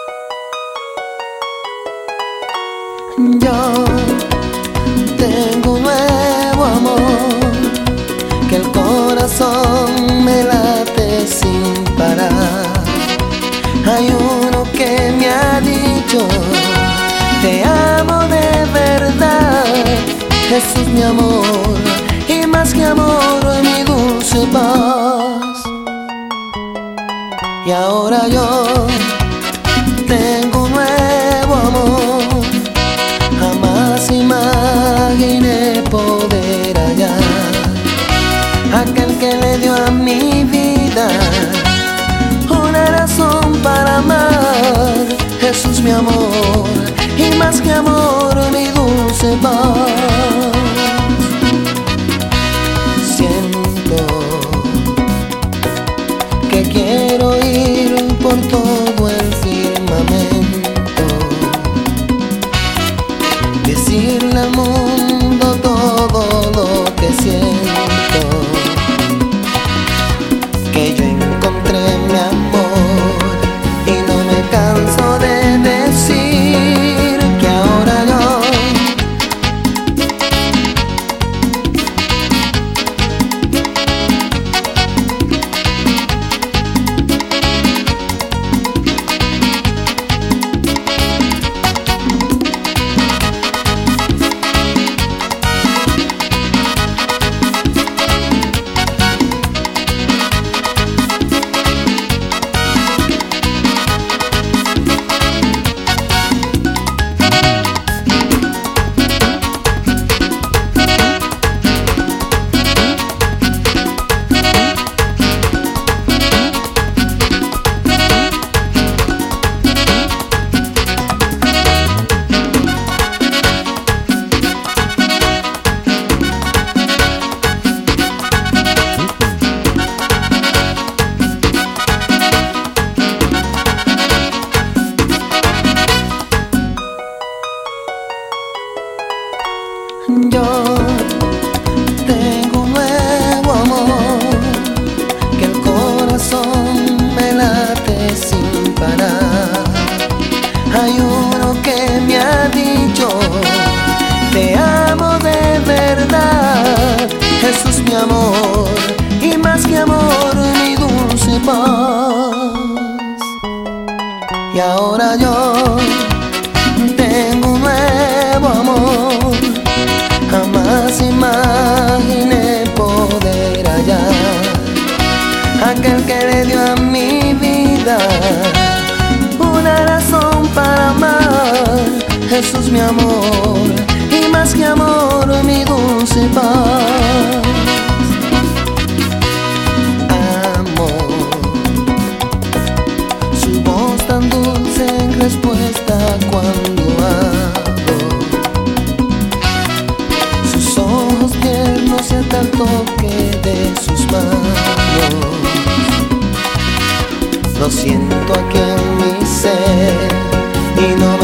Yo tengo un nuevo amor, que el corazón me late sin parar. Hay uno que me ha dicho: te amo de verdad. Jesús, mi amor, y más que amor, mi dulce paz. Y ahora yo tengo un nuevo amor, jamás imaginé poder hallar aquel que le dio a mi vida una razón para amar. Jesús, mi amor, y más que amor, mi dulce paz. Siento que quiero ir por todo el firmamento, decirle al mundo todo lo que siento, que yo encontré mi amor y no me canso de decir que ahora yo tengo un nuevo amor, que el corazón me late sin parar. Hay uno que me ha dicho: te amo de verdad. Jesús, mi amor, y más que amor, mi dulce paz. Y ahora yo tengo un nuevo amor, jamás imaginé poder hallar aquel que le dio a mi vida una razón para amar. Jesús, mi amor, y más que amor, mi dulce paz. Amor, su voz tan dulce en respuesta cuando hablo, sus ojos tiernos y hasta el toque de sus manos. Lo siento aquí en mi ser y no me